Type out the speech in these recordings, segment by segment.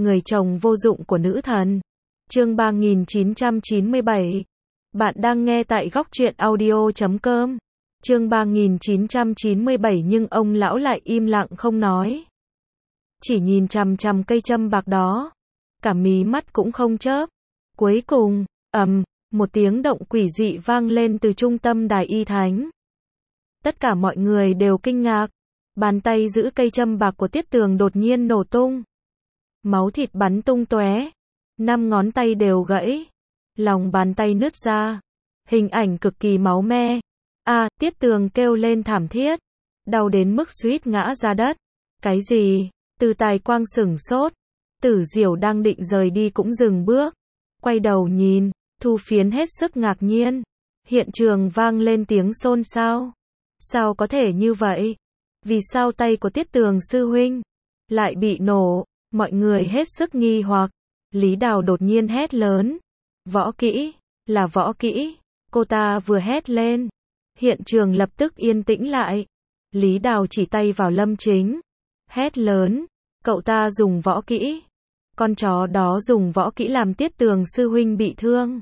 người chồng vô dụng của nữ thần. Chương 3997. Bạn đang nghe tại góc truyện audio.com. Chương 3997 nhưng ông lão lại im lặng không nói. Chỉ nhìn chằm chằm cây châm bạc đó. Cả mí mắt cũng không chớp. Cuối cùng, một tiếng động quỷ dị vang lên từ trung tâm đài y thánh. Tất cả mọi người đều kinh ngạc. Bàn tay giữ cây châm bạc của Tiết Tường đột nhiên nổ tung. Máu thịt bắn tung tóe. 5 ngón tay đều gãy. Lòng bàn tay nứt ra. Hình ảnh cực kỳ máu me. Tiết Tường kêu lên thảm thiết. Đau đến mức suýt ngã ra đất. Cái gì? Từ Tài Quang sửng sốt. Tử Diểu đang định rời đi cũng dừng bước. Quay đầu nhìn. Thu Phiến hết sức ngạc nhiên. Hiện trường vang lên tiếng xôn xao. Sao có thể như vậy? Vì sao tay của Tiết Tường sư huynh lại bị nổ? Mọi người hết sức nghi hoặc. Lý Đào đột nhiên hét lớn. Võ kỹ, là võ kỹ. Cô ta vừa hét lên. Hiện trường lập tức yên tĩnh lại. Lý Đào chỉ tay vào Lâm Chính. Hét lớn. Cậu ta dùng võ kỹ. Con chó đó dùng võ kỹ làm Tiết Tường sư huynh bị thương.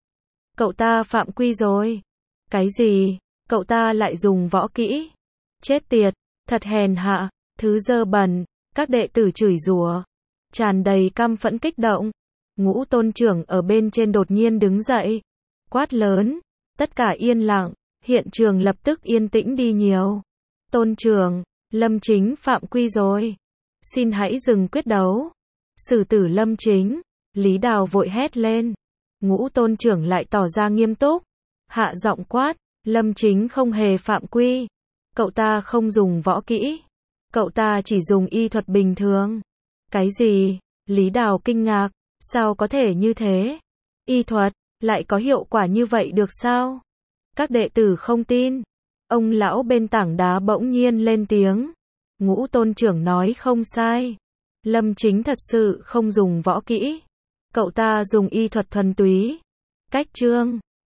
Cậu ta phạm quy rồi. Cái gì? Cậu ta lại dùng võ kỹ. Chết tiệt, thật hèn hạ, thứ dơ bẩn. Các đệ tử chửi rủa, tràn đầy căm phẫn kích động. Ngũ Tôn trưởng ở bên trên đột nhiên đứng dậy, quát lớn. Tất cả yên lặng, hiện trường lập tức yên tĩnh đi nhiều. Tôn trưởng, Lâm Chính phạm quy rồi. Xin hãy dừng quyết đấu. Xử tử Lâm Chính. Lý Đào vội hét lên. Ngũ Tôn trưởng lại tỏ ra nghiêm túc. Hạ giọng quát. Lâm Chính không hề phạm quy. Cậu ta không dùng võ kỹ. Cậu ta chỉ dùng y thuật bình thường. Cái gì? Lý Đào kinh ngạc. Sao có thể như thế? Y thuật, lại có hiệu quả như vậy được sao? Các đệ tử không tin. Ông lão bên tảng đá bỗng nhiên lên tiếng. Ngũ Tôn trưởng nói không sai. Lâm Chính thật sự không dùng võ kỹ. Cậu ta dùng y thuật thuần túy. Cách chương.